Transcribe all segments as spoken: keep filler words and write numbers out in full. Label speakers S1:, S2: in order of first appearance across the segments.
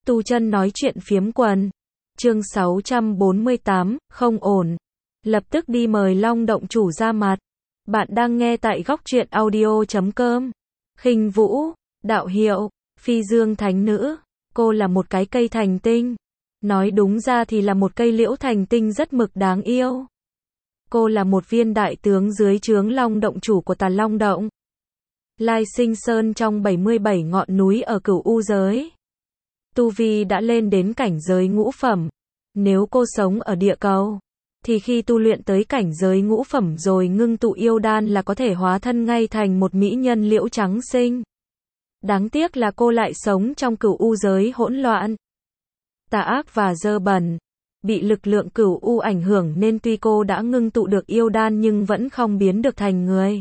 S1: Tu chân nói chuyện phiếm quần. Chương sáu trăm bốn mươi tám, không ổn. Lập tức đi mời Long động chủ ra mặt. Bạn đang nghe tại góc truyện audio chấm com. Khinh Vũ, đạo hiệu, phi dương thánh nữ. Cô là một cái cây thành tinh. Nói đúng ra thì là một cây liễu thành tinh rất mực đáng yêu. Cô là một viên đại tướng dưới trướng Long động chủ của Tà Long động. Lai Sinh Sơn trong bảy mươi bảy ngọn núi ở Cửu U giới. Tu vi đã lên đến cảnh giới ngũ phẩm. Nếu cô sống ở địa cầu, thì khi tu luyện tới cảnh giới ngũ phẩm rồi ngưng tụ yêu đan là có thể hóa thân ngay thành một mỹ nhân liễu trắng xinh. Đáng tiếc là cô lại sống trong Cửu U giới hỗn loạn, tà ác và dơ bẩn. Bị lực lượng Cửu U ảnh hưởng nên tuy cô đã ngưng tụ được yêu đan nhưng vẫn không biến được thành người.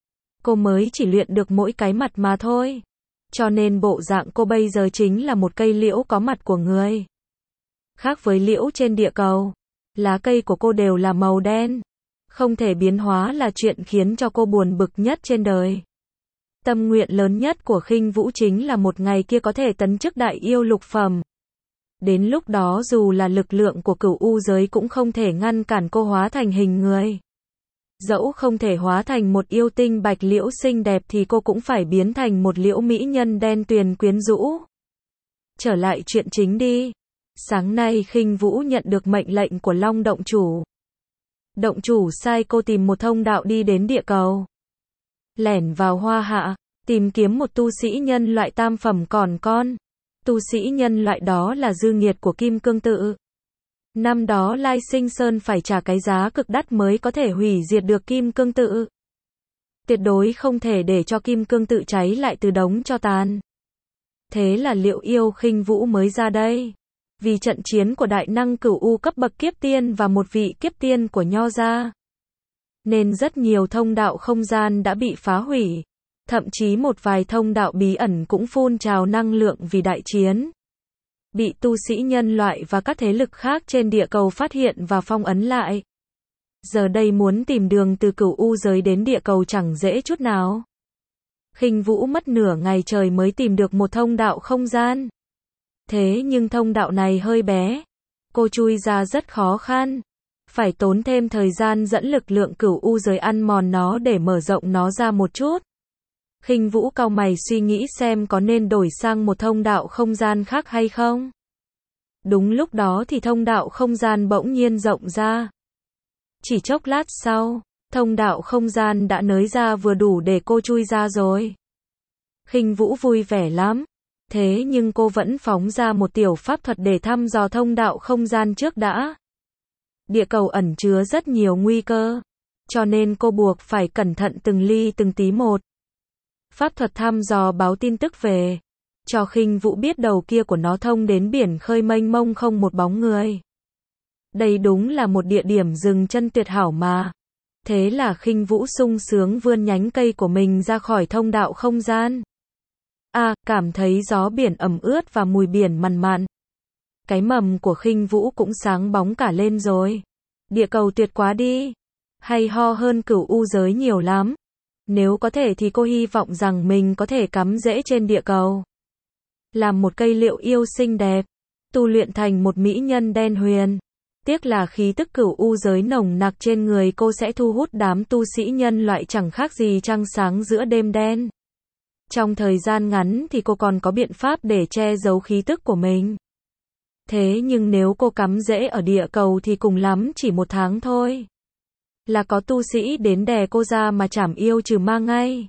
S1: Cô mới chỉ luyện được mỗi cái mặt mà thôi. Cho nên bộ dạng cô bây giờ chính là một cây liễu có mặt của người. Khác với liễu trên địa cầu, lá cây của cô đều là màu đen. Không thể biến hóa là chuyện khiến cho cô buồn bực nhất trên đời. Tâm nguyện lớn nhất của Khinh Vũ chính là một ngày kia có thể tấn chức đại yêu lục phẩm. Đến lúc đó dù là lực lượng của Cửu U giới cũng không thể ngăn cản cô hóa thành hình người. Dẫu không thể hóa thành một yêu tinh bạch liễu xinh đẹp thì cô cũng phải biến thành một liễu mỹ nhân đen tuyền quyến rũ. Trở lại chuyện chính đi. Sáng nay Khinh Vũ nhận được mệnh lệnh của Long động chủ. Động chủ sai cô tìm một thông đạo đi đến địa cầu. Lẻn vào Hoa Hạ, tìm kiếm một tu sĩ nhân loại tam phẩm còn con. Tu sĩ nhân loại đó là dư nghiệt của Kim Cương Tự. Năm đó Lai Sinh Sơn phải trả cái giá cực đắt mới có thể hủy diệt được Kim Cương Tự. Tuyệt đối không thể để cho Kim Cương Tự cháy lại từ đống tro tàn. Thế là Liệu Yêu Khinh Vũ mới ra đây. Vì trận chiến của đại năng Cửu U cấp bậc kiếp tiên và một vị kiếp tiên của Nho gia, nên rất nhiều thông đạo không gian đã bị phá hủy. Thậm chí một vài thông đạo bí ẩn cũng phun trào năng lượng vì đại chiến. Bị tu sĩ nhân loại và các thế lực khác trên địa cầu phát hiện và phong ấn lại. Giờ đây muốn tìm đường từ Cửu U giới đến địa cầu chẳng dễ chút nào. Khinh Vũ mất nửa ngày trời mới tìm được một thông đạo không gian. Thế nhưng thông đạo này hơi bé. Cô chui ra rất khó khăn. Phải tốn thêm thời gian dẫn lực lượng Cửu U giới ăn mòn nó để mở rộng nó ra một chút. Khinh Vũ cau mày suy nghĩ xem có nên đổi sang một thông đạo không gian khác hay không. Đúng lúc đó thì thông đạo không gian bỗng nhiên rộng ra. Chỉ chốc lát sau, thông đạo không gian đã nới ra vừa đủ để cô chui ra rồi. Khinh Vũ vui vẻ lắm. Thế nhưng cô vẫn phóng ra một tiểu pháp thuật để thăm dò thông đạo không gian trước đã. Địa cầu ẩn chứa rất nhiều nguy cơ, cho nên cô buộc phải cẩn thận từng ly từng tí một. Pháp thuật thăm dò báo tin tức về, cho Khinh Vũ biết đầu kia của nó thông đến biển khơi mênh mông không một bóng người. Đây đúng là một địa điểm dừng chân tuyệt hảo mà. Thế là Khinh Vũ sung sướng vươn nhánh cây của mình ra khỏi thông đạo không gian. À, cảm thấy gió biển ẩm ướt và mùi biển mặn mặn. Cái mầm của Khinh Vũ cũng sáng bóng cả lên rồi. Địa cầu tuyệt quá đi. Hay ho hơn Cửu U giới nhiều lắm. Nếu có thể thì cô hy vọng rằng mình có thể cắm rễ trên địa cầu. Làm một cây liễu yêu xinh đẹp. Tu luyện thành một mỹ nhân đen huyền. Tiếc là khí tức Cửu U giới nồng nặc trên người cô sẽ thu hút đám tu sĩ nhân loại chẳng khác gì trăng sáng giữa đêm đen. Trong thời gian ngắn thì cô còn có biện pháp để che giấu khí tức của mình. Thế nhưng nếu cô cắm rễ ở địa cầu thì cùng lắm chỉ một tháng thôi. Là có tu sĩ đến đè cô ra mà trảm yêu trừ ma ngay.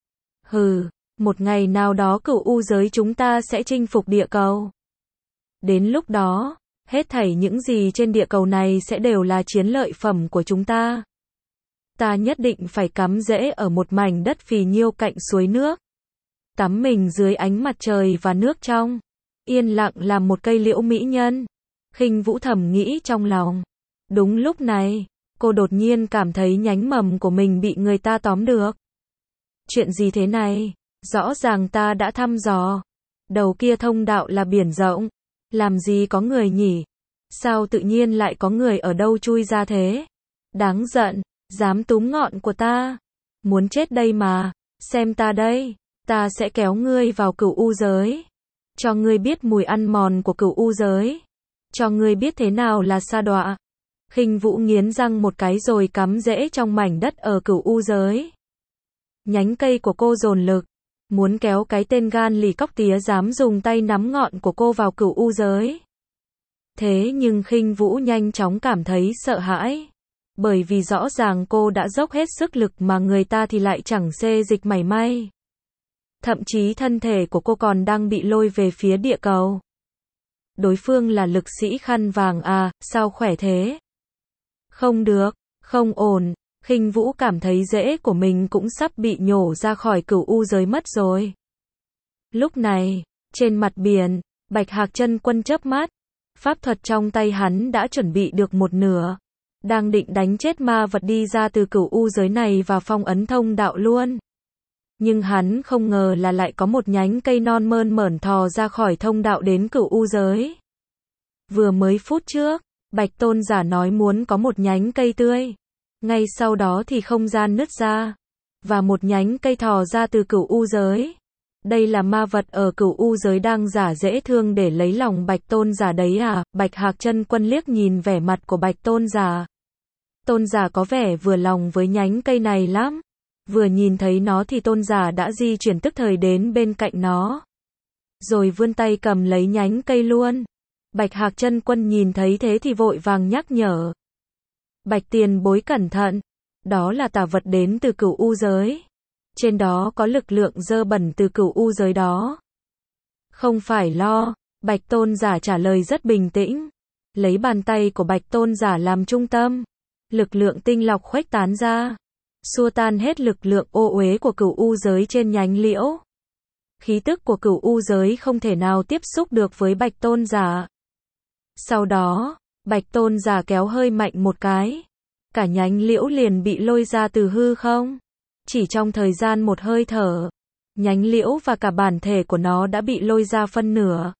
S1: Hừ, một ngày nào đó Cửu U giới chúng ta sẽ chinh phục địa cầu. Đến lúc đó, hết thảy những gì trên địa cầu này sẽ đều là chiến lợi phẩm của chúng ta. Ta nhất định phải cắm rễ ở một mảnh đất phì nhiêu cạnh suối nước. Tắm mình dưới ánh mặt trời và nước trong. Yên lặng làm một cây liễu mỹ nhân. Khinh Vũ thầm nghĩ trong lòng. Đúng lúc này, cô đột nhiên cảm thấy nhánh mầm của mình bị người ta tóm được. Chuyện gì thế này? Rõ ràng ta đã thăm dò. Đầu kia thông đạo là biển rộng. Làm gì có người nhỉ? Sao tự nhiên lại có người ở đâu chui ra thế? Đáng giận, dám túm ngọn của ta. Muốn chết đây mà. Xem ta đây. Ta sẽ kéo ngươi vào Cửu U giới. cho ngươi biết mùi ăn mòn của cửu u giới, cho ngươi biết thế nào là sa đọa. Khinh Vũ nghiến răng một cái rồi cắm rễ trong mảnh đất ở cửu u giới. Nhánh cây của cô dồn lực, muốn kéo cái tên gan lì cóc tía dám dùng tay nắm ngọn của cô vào cửu u giới. Thế nhưng Khinh Vũ nhanh chóng cảm thấy sợ hãi, bởi vì rõ ràng cô đã dốc hết sức lực mà người ta thì lại chẳng xê dịch mảy may. Thậm chí thân thể của cô còn đang bị lôi về phía địa cầu. Đối phương là lực sĩ khăn vàng à, sao khỏe thế? Không được, không ổn, Khinh Vũ cảm thấy rễ của mình cũng sắp bị nhổ ra khỏi cửu u giới mất rồi. Lúc này, trên mặt biển, Bạch Hạc Chân Quân chớp mắt, pháp thuật trong tay hắn đã chuẩn bị được một nửa, đang định đánh chết ma vật đi ra từ cửu u giới này và phong ấn thông đạo luôn. Nhưng hắn không ngờ là lại có một nhánh cây non mơn mởn thò ra khỏi thông đạo đến cửu u giới. Vừa mới phút trước, Bạch Tôn giả nói muốn có một nhánh cây tươi. Ngay sau đó thì không gian nứt ra, và một nhánh cây thò ra từ cửu u giới. Đây là ma vật ở cửu u giới đang giả dễ thương để lấy lòng Bạch Tôn giả đấy à? Bạch Hạc Chân Quân liếc nhìn vẻ mặt của Bạch Tôn giả. Tôn giả có vẻ vừa lòng với nhánh cây này lắm. Vừa nhìn thấy nó thì tôn giả đã di chuyển tức thời đến bên cạnh nó, rồi vươn tay cầm lấy nhánh cây luôn. Bạch Hạc Chân Quân nhìn thấy thế thì vội vàng nhắc nhở. Bạch tiền bối cẩn thận, đó là tà vật đến từ cửu u giới. Trên đó có lực lượng dơ bẩn từ cửu u giới đó. Không phải lo, Bạch Tôn giả trả lời rất bình tĩnh. Lấy bàn tay của Bạch Tôn giả làm trung tâm, lực lượng tinh lọc khuếch tán ra, xua tan hết lực lượng ô uế của cửu u giới trên nhánh liễu. Khí tức của cửu u giới không thể nào tiếp xúc được với Bạch Tôn giả. Sau đó, Bạch Tôn giả kéo hơi mạnh một cái, cả nhánh liễu liền bị lôi ra từ hư không. Chỉ trong thời gian một hơi thở, nhánh liễu và cả bản thể của nó đã bị lôi ra phân nửa.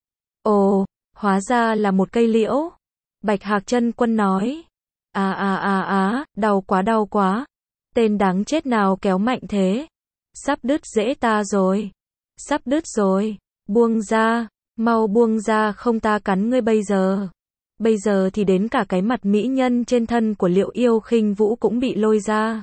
S1: Ồ, hóa ra là một cây liễu. Bạch Hạc Chân Quân nói. À à à à, đau quá đau quá. Tên đáng chết nào kéo mạnh thế? Sắp đứt rễ ta rồi. Sắp đứt rồi. Buông ra, mau buông ra không ta cắn ngươi bây giờ. Bây giờ thì đến cả cái mặt mỹ nhân trên thân của Liệu Yêu Khinh Vũ cũng bị lôi ra.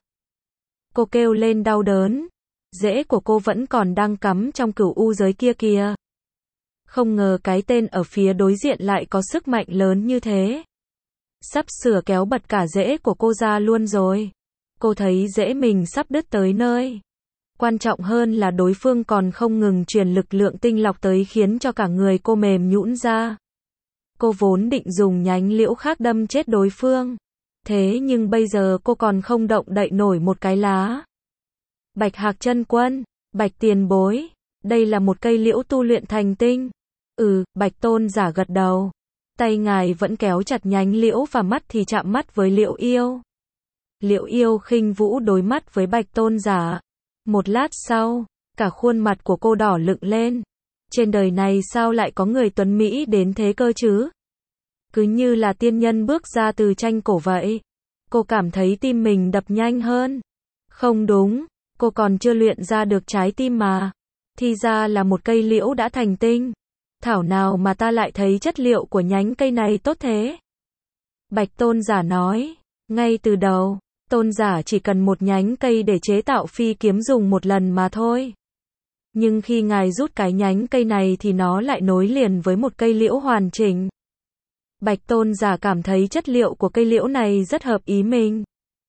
S1: Cô kêu lên đau đớn. Rễ của cô vẫn còn đang cắm trong cửu u giới kia kìa. Không ngờ cái tên ở phía đối diện lại có sức mạnh lớn như thế. Sắp sửa kéo bật cả rễ của cô ra luôn rồi. Cô thấy rễ mình sắp đứt tới nơi. Quan trọng hơn là đối phương còn không ngừng truyền lực lượng tinh lọc tới khiến cho cả người cô mềm nhũn ra. Cô vốn định dùng nhánh liễu khác đâm chết đối phương. Thế nhưng bây giờ cô còn không động đậy nổi một cái lá. Bạch Hạc Chân Quân, Bạch tiền bối, đây là một cây liễu tu luyện thành tinh. Ừ, Bạch Tôn giả gật đầu. Tay ngài vẫn kéo chặt nhánh liễu và mắt thì chạm mắt với Liệu Yêu. Liệu Yêu Khinh Vũ đối mắt với Bạch Tôn giả. Một lát sau, cả khuôn mặt của cô đỏ lựng lên. Trên đời này sao lại có người tuấn Mỹ đến thế cơ chứ? Cứ như là tiên nhân bước ra từ tranh cổ vậy. Cô cảm thấy tim mình đập nhanh hơn. Không đúng, cô còn chưa luyện ra được trái tim mà. Thì ra là một cây liễu đã thành tinh. Thảo nào mà ta lại thấy chất liệu của nhánh cây này tốt thế? Bạch Tôn giả nói, ngay từ đầu, Tôn giả chỉ cần một nhánh cây để chế tạo phi kiếm dùng một lần mà thôi. Nhưng khi ngài rút cái nhánh cây này thì nó lại nối liền với một cây liễu hoàn chỉnh. Bạch Tôn giả cảm thấy chất liệu của cây liễu này rất hợp ý mình.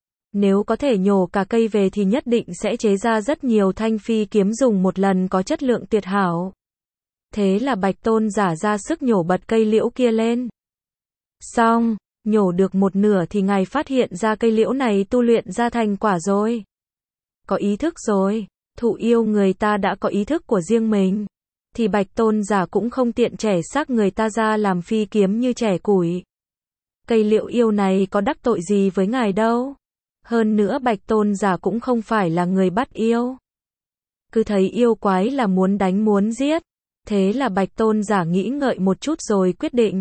S1: Nếu có thể nhổ cả cây về thì nhất định sẽ chế ra rất nhiều thanh phi kiếm dùng một lần có chất lượng tuyệt hảo. Thế là Bạch Tôn giả ra sức nhổ bật cây liễu kia lên. Xong, nhổ được một nửa thì ngài phát hiện ra cây liễu này tu luyện ra thành quả rồi. Có ý thức rồi, thụ yêu người ta đã có ý thức của riêng mình. Thì Bạch Tôn giả cũng không tiện trẻ xác người ta ra làm phi kiếm như trẻ củi. Cây liễu yêu này có đắc tội gì với ngài đâu. Hơn nữa Bạch Tôn giả cũng không phải là người bắt yêu. Cứ thấy yêu quái là muốn đánh muốn giết. Thế là Bạch Tôn giả nghĩ ngợi một chút rồi quyết định.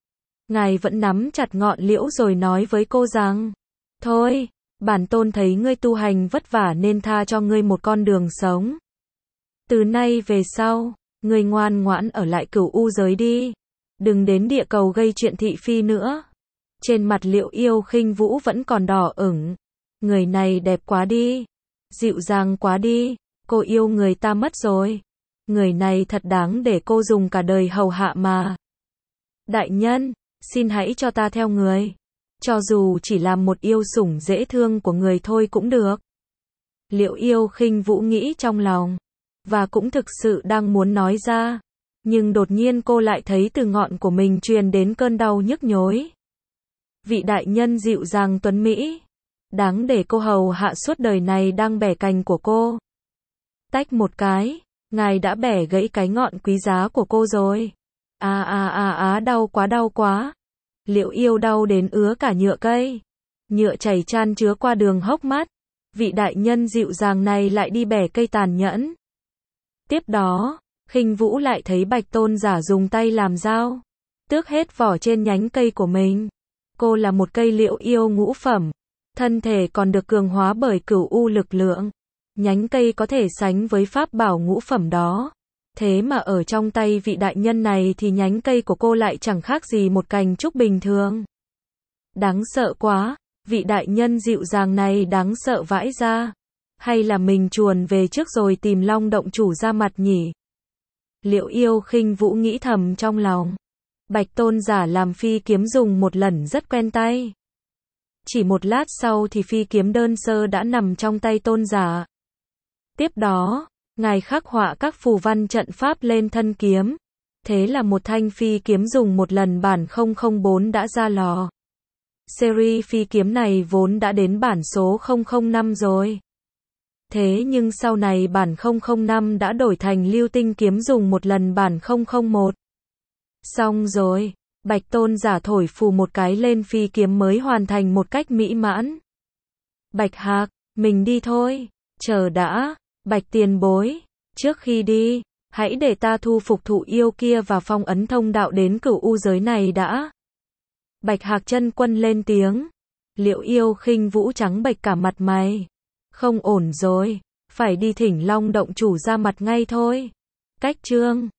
S1: Ngài vẫn nắm chặt ngọn liễu rồi nói với cô rằng, thôi, bản tôn thấy ngươi tu hành vất vả nên tha cho ngươi một con đường sống. Từ nay về sau, Ngươi ngoan ngoãn ở lại cửu u giới đi. Đừng đến địa cầu gây chuyện thị phi nữa. Trên mặt Liệu Yêu Khinh Vũ vẫn còn đỏ ửng. Người này đẹp quá đi. Dịu dàng quá đi. Cô yêu người ta mất rồi. Người này thật đáng để cô dùng cả đời hầu hạ mà. Đại nhân, xin hãy cho ta theo người. Cho dù chỉ làm một yêu sủng dễ thương của người thôi cũng được. Liệu Yêu Khinh Vũ nghĩ trong lòng. Và cũng thực sự đang muốn nói ra. Nhưng đột nhiên cô lại thấy từ ngọn của mình truyền đến cơn đau nhức nhối. Vị đại nhân dịu dàng tuấn Mỹ. Đáng để cô hầu hạ suốt đời này đang bẻ cành của cô. Tách một cái. Ngài đã bẻ gãy cái ngọn quý giá của cô rồi. À à à à đau quá đau quá. Liệu Yêu đau đến ứa cả nhựa cây. Nhựa chảy chan chứa qua đường hốc mắt. Vị đại nhân dịu dàng này lại đi bẻ cây tàn nhẫn. Tiếp đó, Khinh Vũ lại thấy Bạch Tôn Giả dùng tay làm dao. Tước hết vỏ trên nhánh cây của mình. Cô là một cây liệu yêu ngũ phẩm. Thân thể còn được cường hóa bởi cửu u lực lượng. Nhánh cây có thể sánh với pháp bảo ngũ phẩm đó. Thế mà ở trong tay vị đại nhân này thì nhánh cây của cô lại chẳng khác gì một cành trúc bình thường. Đáng sợ quá, vị đại nhân dịu dàng này đáng sợ vãi ra. Hay là mình chuồn về trước rồi tìm Long động chủ ra mặt nhỉ? Liệu Yêu Khinh Vũ nghĩ thầm trong lòng. Bạch Tôn Giả làm phi kiếm dùng một lần rất quen tay. Chỉ một lát sau thì phi kiếm đơn sơ đã nằm trong tay Tôn Giả. Tiếp đó, ngài khắc họa các phù văn trận pháp lên thân kiếm. Thế là một thanh phi kiếm dùng một lần bản không không bốn đã ra lò. Series phi kiếm này vốn đã đến bản số không không năm rồi. Thế nhưng sau này bản không không năm đã đổi thành lưu tinh kiếm dùng một lần bản không không một. Xong rồi, Bạch Tôn Giả thổi phù một cái lên phi kiếm mới hoàn thành một cách mỹ mãn. Bạch Hạc, mình đi thôi. Chờ đã, Bạch tiền bối. Trước khi đi, hãy để ta thu phục thụ yêu kia và phong ấn thông đạo đến cửu u giới này đã. Bạch Hạc chân quân lên tiếng. Liệu Yêu Khinh Vũ trắng bệch cả mặt mày. Không ổn rồi, phải đi thỉnh Long động chủ ra mặt ngay thôi. Cách chương